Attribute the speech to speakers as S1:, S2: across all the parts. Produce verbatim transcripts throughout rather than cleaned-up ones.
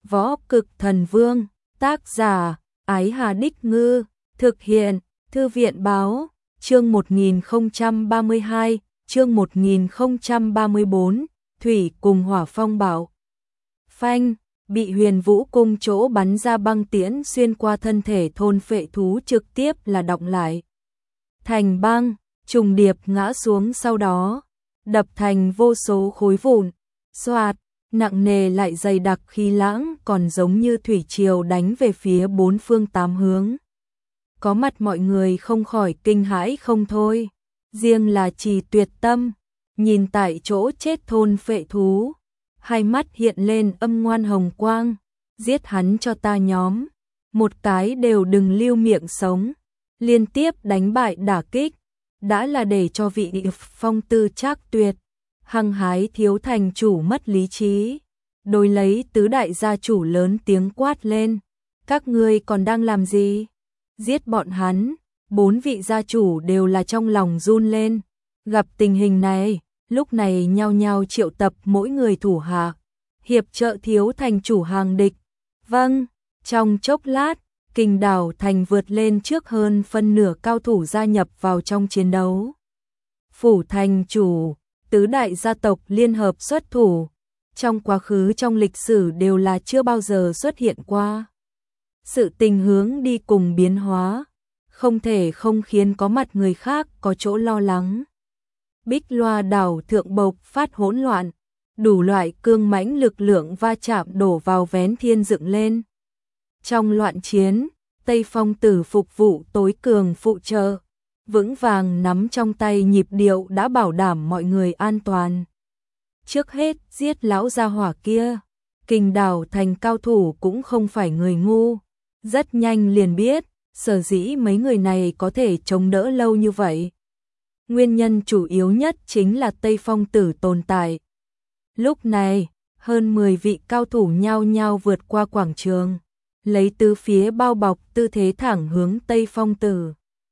S1: Võ Cực Thần Vương, tác giả, Ái Hà Đích Ngư, thực hiện, Thư viện Báo, chương một nghìn không trăm ba mươi hai, chương một nghìn không trăm ba mươi bốn, Thủy cùng Hỏa Phong Bảo. Phanh, bị Huyền Vũ Cung chỗ bắn ra băng tiễn xuyên qua thân thể thôn phệ thú trực tiếp là đọng lại. Thành băng, trùng điệp ngã xuống sau đó, đập thành vô số khối vụn, xoạt, nặng nề lại dày đặc khí lãng còn giống như thủy triều đánh về phía bốn phương tám hướng. Có mặt mọi người không khỏi kinh hãi không thôi, riêng là Trì Tuyệt Tâm, nhìn tại chỗ chết thôn phệ thú, hai mắt hiện lên âm ngoan hồng quang, giết hắn cho ta nhóm, một cái đều đừng lưu miệng sống, liên tiếp đánh bại đả kích, đã là để cho vị phong tư Trác Tuyệt, hăng hái thiếu thành chủ mất lý trí. Đối lấy tứ đại gia chủ lớn tiếng quát lên, các ngươi còn đang làm gì? Giết bọn hắn. Bốn vị gia chủ đều là trong lòng run lên, gặp tình hình này, lúc này nhao nhao triệu tập mỗi người thủ hạ, hiệp trợ thiếu thành chủ hàng địch. Vâng, trong chốc lát, Kình Đảo thành vượt lên trước hơn phân nửa cao thủ gia nhập vào trong chiến đấu. Phủ thành chủ, tứ đại gia tộc liên hợp xuất thủ, trong quá khứ trong lịch sử đều là chưa bao giờ xuất hiện qua. Sự tình hướng đi cùng biến hóa, không thể không khiến có mặt người khác có chỗ lo lắng. Bích Loa đảo thượng bộc phát hỗn loạn, đủ loại cương mãnh lực lượng va chạm đổ vào vén thiên dựng lên. Trong loạn chiến, Tây Phong Tử phục vụ tối cường phụ trợ, vững vàng nắm trong tay nhịp điệu đã bảo đảm mọi người an toàn. Trước hết giết lão gia hỏa kia, Kình Đảo thành cao thủ cũng không phải người ngu, rất nhanh liền biết, sở dĩ mấy người này có thể chống đỡ lâu như vậy. Nguyên nhân chủ yếu nhất chính là Tây Phong Tử tồn tại. Lúc này, hơn mười vị cao thủ nhao nhao vượt qua quảng trường, lấy tứ phía bao bọc tư thế thẳng hướng Tây Phong Tử.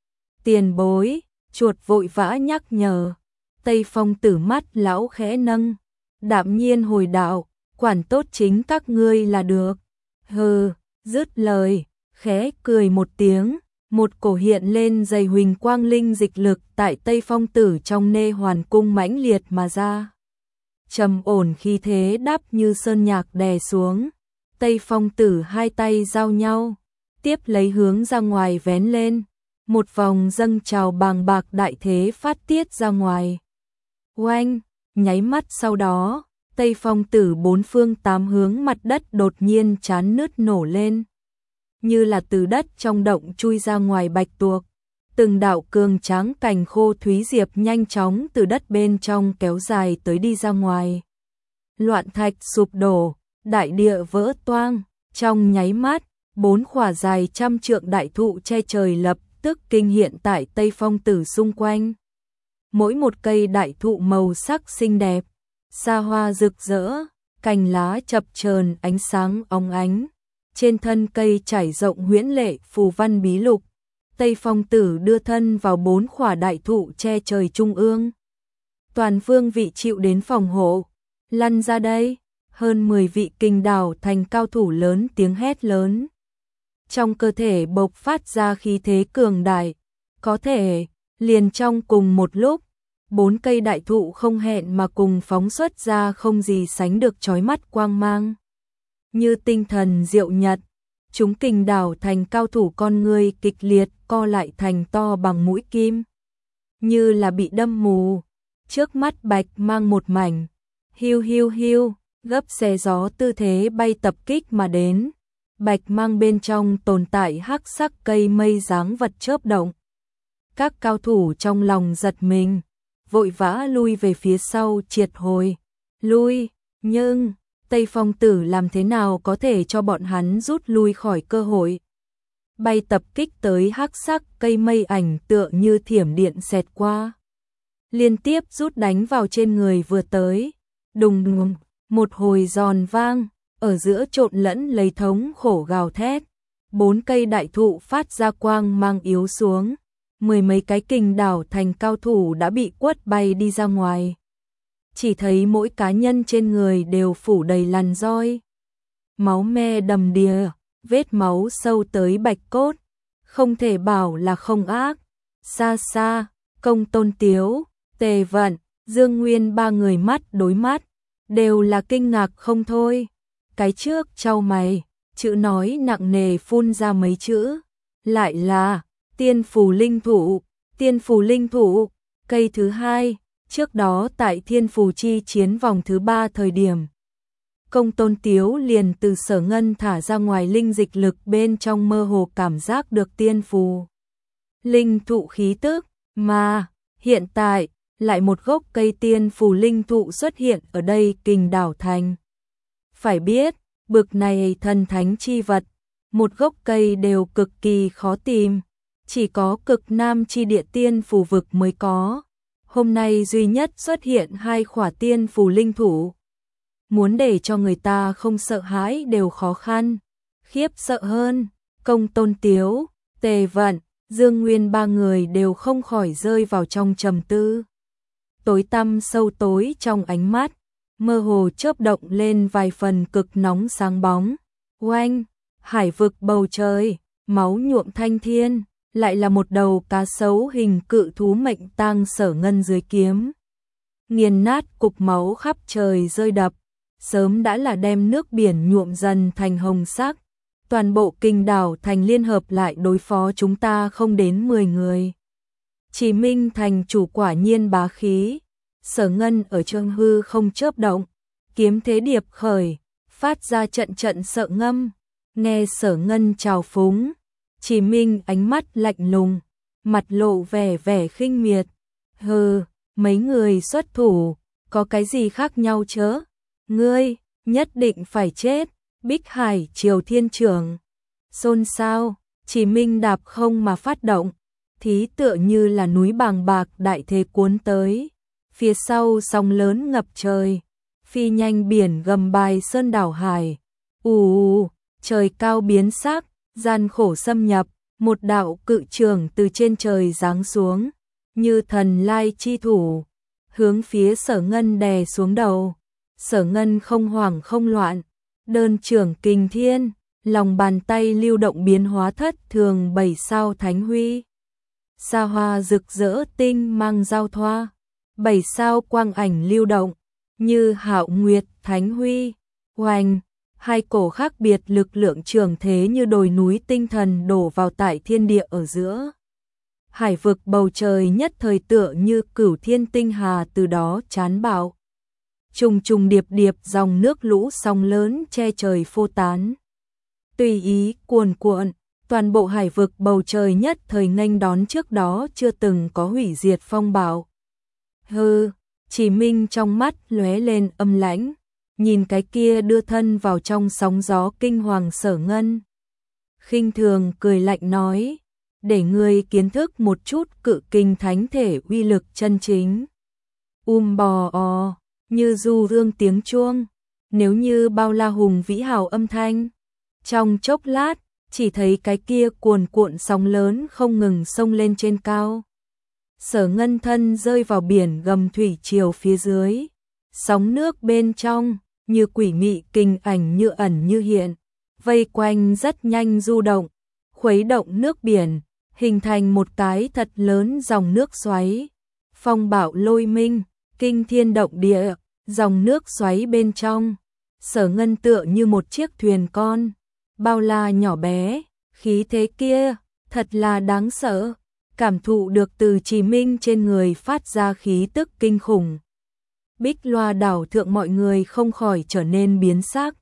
S1: Tiền bối, chuột vội vã nhắc nhở. Tây Phong Tử mắt lão khẽ nâng, đạm nhiên hồi đạo, quản tốt chính các ngươi là được. Hừ, dứt lời, khẽ cười một tiếng, một cổ hiện lên dày huỳnh quang linh dịch lực tại Tây Phong Tử trong nê hoàn cung mãnh liệt mà ra. Trầm ổn khí thế đắp như sơn nhạc đè xuống, Tây Phong Tử hai tay giao nhau, tiếp lấy hướng ra ngoài vén lên, một vòng dâng trào bàng bạc đại thế phát tiết ra ngoài. Oanh, nháy mắt sau đó, Tây Phong Tử bốn phương tám hướng mặt đất đột nhiên chán nứt nổ lên, như là từ đất trong động chui ra ngoài bạch tuộc, từng đạo cường tráng cành khô thúy diệp nhanh chóng từ đất bên trong kéo dài tới đi ra ngoài. Loạn thạch sụp đổ, đại địa vỡ toang, trong nháy mắt, bốn khỏa dài trăm trượng đại thụ che trời lập tức kinh hiện tại Tây Phong Tử xung quanh. Mỗi một cây đại thụ màu sắc xinh đẹp, xa hoa rực rỡ, cành lá chập chờn ánh sáng óng ánh. Trên thân cây trải rộng huyễn lệ phù văn bí lục, Tây Phong Tử đưa thân vào bốn khỏa đại thụ che trời trung ương. Toàn phương vị chịu đến phòng hộ, lăn ra đây, hơn mười vị Kình Đảo thành cao thủ lớn tiếng hét lớn. Trong cơ thể bộc phát ra khí thế cường đại, có thể, liền trong cùng một lúc, bốn cây đại thụ không hẹn mà cùng phóng xuất ra không gì sánh được chói mắt quang mang. Như tinh thần diệu nhật, chúng Kình Đảo thành cao thủ con người kịch liệt co lại thành to bằng mũi kim, như là bị đâm mù, trước mắt bạch mang một mảnh, hiu hiu hiu, gấp xé gió tư thế bay tập kích mà đến, bạch mang bên trong tồn tại hắc sắc cây mây dáng vật chớp động. Các cao thủ trong lòng giật mình, vội vã lui về phía sau triệt hồi, lui, nhưng Tây Phong Tử làm thế nào có thể cho bọn hắn rút lui khỏi cơ hội. Bay tập kích tới hắc sắc cây mây ảnh tựa như thiểm điện xẹt qua, liên tiếp rút đánh vào trên người vừa tới, đùng đùng, một hồi giòn vang, ở giữa trộn lẫn lấy thống khổ gào thét, bốn cây đại thụ phát ra quang mang yếu xuống, mười mấy cái Kình Đảo thành cao thủ đã bị quất bay đi ra ngoài. Chỉ thấy mỗi cá nhân trên người đều phủ đầy lằn roi. máu me đầm đìa, vết máu sâu tới bạch cốt, không thể bảo là không ác. Xa xa, Công Tôn Tiếu, Tề Vận, Dương Nguyên ba người mắt đối mắt, đều là kinh ngạc không thôi. Cái trước chau mày, chữ nói nặng nề phun ra mấy chữ, lại là tiên phù linh thụ, tiên phù linh thụ. Cây thứ hai, trước đó tại Thiên Phù Chi chiến vòng thứ ba thời điểm, Công Tôn Tiếu liền từ Sở Ngân thả ra ngoài linh dịch lực, bên trong mơ hồ cảm giác được tiên phù linh thụ khí tức, mà hiện tại lại một gốc cây tiên phù linh thụ xuất hiện ở đây Kình Đảo Thành. Phải biết, bực này thần thánh chi vật, một gốc cây đều cực kỳ khó tìm, chỉ có cực nam chi địa tiên phù vực mới có. Hôm nay duy nhất xuất hiện hai khỏa tiên phù linh thụ. Muốn để cho người ta không sợ hãi đều khó khăn. Khiếp sợ hơn, Công Tôn Tiếu, Tề Vận, Dương Nguyên ba người đều không khỏi rơi vào trong trầm tư. Tối tăm sâu tối trong ánh mắt, mơ hồ chớp động lên vài phần cực nóng sáng bóng. Oanh, hải vực bầu trời, máu nhuộm thanh thiên, lại là một đầu cá sấu hình cự thú mệnh tang Sở Ngân dưới kiếm. Nghiền nát cục máu khắp trời rơi đập, sớm đã là đem nước biển nhuộm dần thành hồng sắc. Toàn bộ Kình Đảo Thành liên hợp lại đối phó chúng ta không đến mười người. Chỉ Minh thành chủ quả nhiên bá khí. Sở Ngân ở trong hư không chớp động, kiếm thế điệp khởi, phát ra trận trận sợ ngâm. Nghe Sở Ngân chào phúng, Chỉ Minh ánh mắt lạnh lùng, mặt lộ vẻ vẻ khinh miệt. Hừ, mấy người xuất thủ, có cái gì khác nhau chớ? Ngươi, nhất định phải chết. Bích Hải Triều Thiên Trưởng. Xôn xao, Chỉ Minh đạp không mà phát động, thí tựa như là núi bàng bạc đại thế cuốn tới. Phía sau sóng lớn ngập trời, phi nhanh biển gầm bài sơn đảo hải. Ù ù, trời cao biến sắc, gian khổ xâm nhập, một đạo cự trường từ trên trời giáng xuống, như thần lai chi thủ, hướng phía Sở Ngân đè xuống đầu. Sở Ngân không hoảng không loạn, đơn trưởng kình thiên, lòng bàn tay lưu động biến hóa thất thường bảy sao thánh huy. Sa hoa rực rỡ tinh mang giao thoa, bảy sao quang ảnh lưu động, như hạo nguyệt thánh huy. Oanh, hai cổ khác biệt lực lượng trường thế như đồi núi tinh thần đổ vào tại thiên địa ở giữa. Hải vực bầu trời nhất thời tựa như cửu thiên tinh hà từ đó chán bạo. Trùng trùng điệp điệp dòng nước lũ sóng lớn che trời phô tán. Tùy ý cuồn cuộn, toàn bộ hải vực bầu trời nhất thời nghênh đón trước đó chưa từng có hủy diệt phong bạo. Hừ, Chỉ Minh trong mắt lóe lên âm lãnh, nhìn cái kia đưa thân vào trong sóng gió kinh hoàng Sở Ngân. Khinh thường cười lạnh nói, để ngươi kiến thức một chút cự kinh thánh thể uy lực chân chính. Um bò o, như du dương tiếng chuông, nếu như bao la hùng vĩ hào âm thanh. Trong chốc lát, chỉ thấy cái kia cuồn cuộn sóng lớn không ngừng xông lên trên cao. Sở Ngân thân rơi vào biển gầm thủy triều phía dưới, sóng nước bên trong như quỷ mị kinh ảnh như ẩn như hiện, vây quanh rất nhanh du động, khuấy động nước biển, hình thành một cái thật lớn dòng nước xoáy. Phong bạo lôi minh, kinh thiên động địa, dòng nước xoáy bên trong. Sở Ngân tựa như một chiếc thuyền con, bao la nhỏ bé, khí thế kia, thật là đáng sợ. Cảm thụ được từ Chỉ Minh trên người phát ra khí tức kinh khủng. Bích Loa đảo thượng mọi người không khỏi trở nên biến sắc.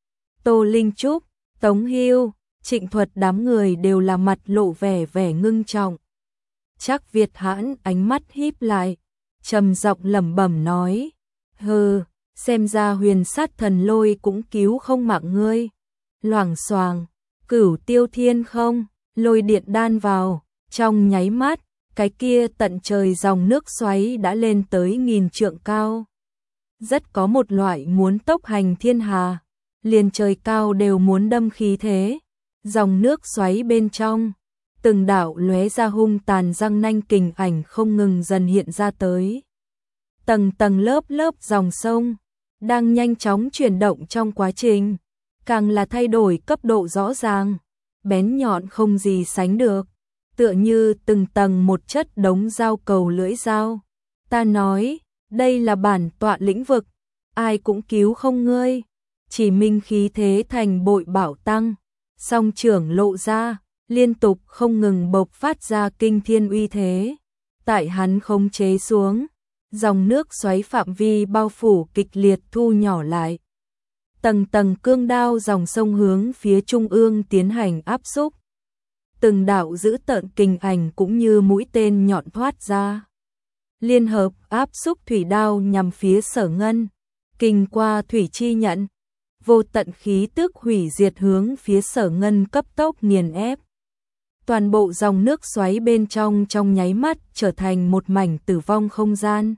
S1: Tô Linh Trúc, Tống Hưu, Trịnh Thuật đám người đều là mặt lộ vẻ vẻ ngưng trọng. Trác Việt Hãn ánh mắt híp lại, trầm giọng lẩm bẩm nói, hừ, xem ra Huyền Sát Thần Lôi cũng cứu không mạng ngươi. Loảng xoàng, Cửu Tiêu Thiên không, lôi điện đan vào, trong nháy mắt, cái kia tận trời dòng nước xoáy đã lên tới nghìn trượng cao. Rất có một loại muốn tốc hành thiên hà, liền trời cao đều muốn đâm khí thế. Dòng nước xoáy bên trong, từng đạo lóe ra hung tàn răng nanh kình ảnh không ngừng dần hiện ra tới. Tầng tầng lớp lớp dòng sông đang nhanh chóng chuyển động trong quá trình. càng là thay đổi cấp độ rõ ràng, bén nhọn không gì sánh được, tựa như từng tầng một chất đống dao cầu lưỡi dao. Ta nói, đây là bản tọa lĩnh vực, ai cũng cứu không ngươi. Chỉ Minh khí thế thành bội bảo tăng, song trưởng lộ ra, liên tục không ngừng bộc phát ra kinh thiên uy thế. Tại hắn khống chế xuống, dòng nước xoáy phạm vi bao phủ kịch liệt thu nhỏ lại. Tầng tầng cương đao dòng sông hướng phía trung ương tiến hành áp xúc. Từng đạo giữ tợn kình ảnh cũng như mũi tên nhọn thoát ra. Liên hợp áp xúc thủy đao nhằm phía Sở Ngân, kinh qua thủy chi nhận. Vô tận khí tức hủy diệt hướng phía Sở Ngân cấp tốc nghiền ép. Toàn bộ dòng nước xoáy bên trong trong nháy mắt trở thành một mảnh tử vong không gian.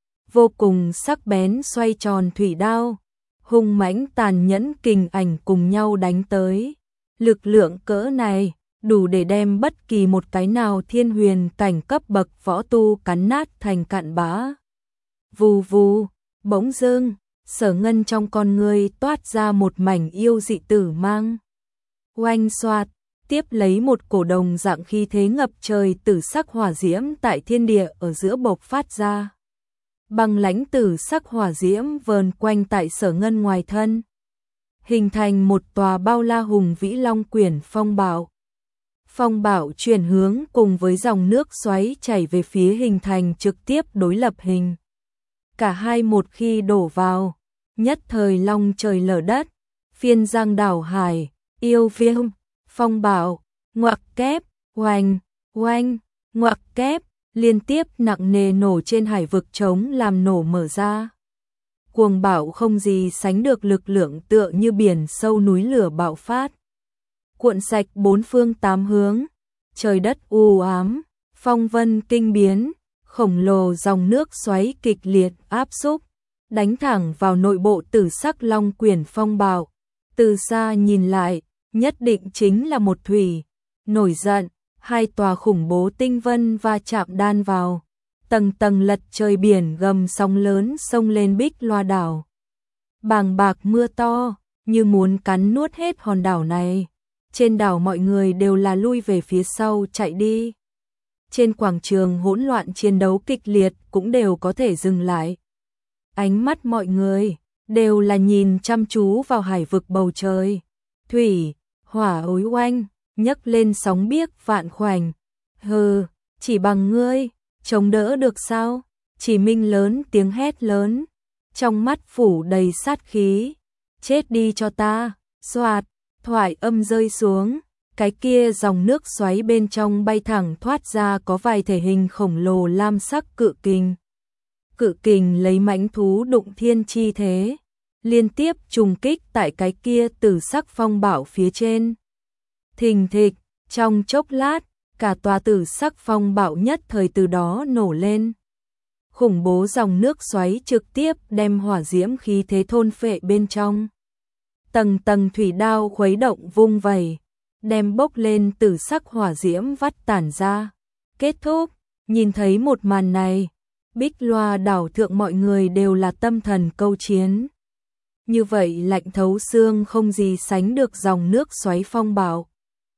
S1: Vô cùng sắc bén xoay tròn thủy đao, hung mãnh tàn nhẫn kình ảnh cùng nhau đánh tới. Lực lượng cỡ này đủ để đem bất kỳ một cái nào thiên huyền cảnh cấp bậc võ tu cắn nát thành cặn bã. Vù vù, bỗng dưng, Sở Ngân trong con người toát ra một mảnh yêu dị tử mang. Oanh xoạt, tiếp lấy một cổ đồng dạng khí thế ngập trời tử sắc hỏa diễm tại thiên địa ở giữa bộc phát ra. Băng lãnh tử sắc hỏa diễm vờn quanh tại Sở Ngân ngoài thân, hình thành một tòa bao la hùng vĩ long quyển phong bảo. Phong bảo chuyển hướng cùng với dòng nước xoáy chảy về phía hình thành trực tiếp đối lập hình. Cả hai một khi đổ vào, nhất thời long trời lở đất, phiên giang đảo hải, yêu viêm, phong bảo, ngoặc kép, oanh, oanh, ngoặc kép, liên tiếp nặng nề nổ trên hải vực trống làm nổ mở ra. Cuồng bạo không gì sánh được lực lượng tựa như biển sâu núi lửa bạo phát. Cuộn sạch bốn phương tám hướng, trời đất u ám, phong vân kinh biến, khổng lồ dòng nước xoáy kịch liệt áp xúc, đánh thẳng vào nội bộ tử sắc long quyển phong bạo. Từ xa nhìn lại, nhất định chính là một thủy, nổi giận, hai tòa khủng bố tinh vân va chạm đan vào, tầng tầng lật trời biển gầm sóng lớn sông lên Bích Loa đảo. Bàng bạc mưa to, như muốn cắn nuốt hết hòn đảo này. Trên đảo mọi người đều là lui về phía sau chạy đi. Trên quảng trường hỗn loạn chiến đấu kịch liệt cũng đều có thể dừng lại. Ánh mắt mọi người đều là nhìn chăm chú vào hải vực bầu trời. Thủy, hỏa ối oanh, nhấc lên sóng biếc vạn khoảnh. Hừ, chỉ bằng ngươi, chống đỡ được sao? Chỉ Minh lớn tiếng hét lớn, trong mắt phủ đầy sát khí. Chết đi cho ta, xoạt. Thoại âm rơi xuống, cái kia dòng nước xoáy bên trong bay thẳng thoát ra có vài thể hình khổng lồ lam sắc cự kình. Cự kình lấy mãnh thú đụng thiên chi thế, liên tiếp trùng kích tại cái kia tử sắc phong bảo phía trên. Thình thịch, trong chốc lát, cả tòa tử sắc phong bảo nhất thời từ đó nổ lên. Khủng bố dòng nước xoáy trực tiếp đem hỏa diễm khí thế thôn phệ bên trong. Tầng tầng thủy đao khuấy động vung vẩy, đem bốc lên tử sắc hỏa diễm vắt tản ra. Kết thúc, nhìn thấy một màn này, Bích Loa đảo thượng mọi người đều là tâm thần câu chiến. Như vậy lạnh thấu xương không gì sánh được dòng nước xoáy phong bạo.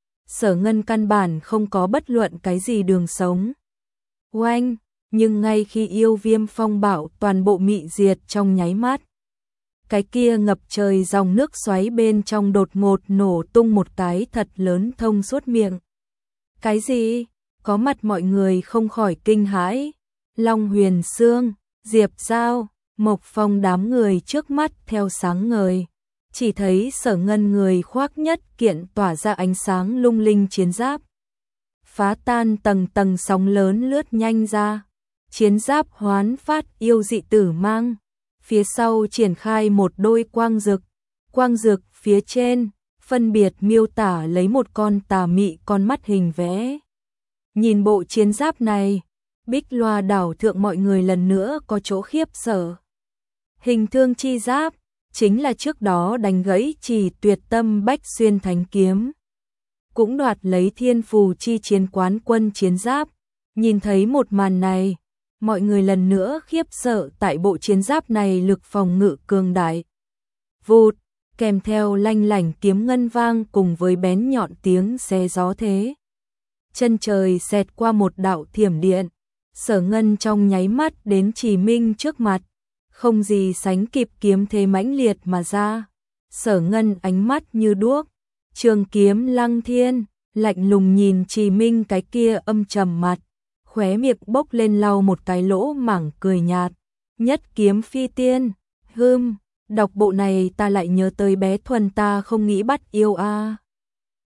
S1: Sở Ngân căn bản không có bất luận cái gì đường sống. Oanh, nhưng ngay khi yêu viêm phong bạo toàn bộ mị diệt trong nháy mắt. Cái kia ngập trời dòng nước xoáy bên trong đột ngột nổ tung một cái thật lớn thông suốt miệng. Cái gì? Có mặt mọi người không khỏi kinh hãi. Long Huyền Sương, Diệp Giao, Mộc Phong đám người trước mắt theo sáng ngời. Chỉ thấy Sở Ngân người khoác nhất kiện tỏa ra ánh sáng lung linh chiến giáp. Phá tan tầng tầng sóng lớn lướt nhanh ra. Chiến giáp hoán phát yêu dị tử mang. Phía sau triển khai một đôi quang dực, quang dực phía trên, phân biệt miêu tả lấy một con tà mị con mắt hình vẽ. Nhìn bộ chiến giáp này, Bích Loa đảo thượng mọi người lần nữa có chỗ khiếp sợ. Hình thương chi giáp, chính là trước đó đánh gãy Chỉ Tuyệt Tâm Bách Xuyên Thánh Kiếm. Cũng đoạt lấy Thiên Phù chi chiến quán quân chiến giáp. Nhìn thấy một màn này, mọi người lần nữa khiếp sợ tại bộ chiến giáp này lực phòng ngự cường đại. Vụt, kèm theo lanh lảnh kiếm ngân vang cùng với bén nhọn tiếng xé gió thế. Chân trời xẹt qua một đạo thiểm điện, Sở Ngân trong nháy mắt đến Trì Minh trước mặt, không gì sánh kịp kiếm thế mãnh liệt mà ra. Sở Ngân ánh mắt như đuốc, trường kiếm lăng thiên, lạnh lùng nhìn Trì Minh cái kia âm trầm mặt, khóe miệng bốc lên lau một cái lỗ mảng cười nhạt. Nhất kiếm phi tiên, hưm, đọc bộ này ta lại nhớ tới bé Thuần ta không nghĩ bắt yêu a.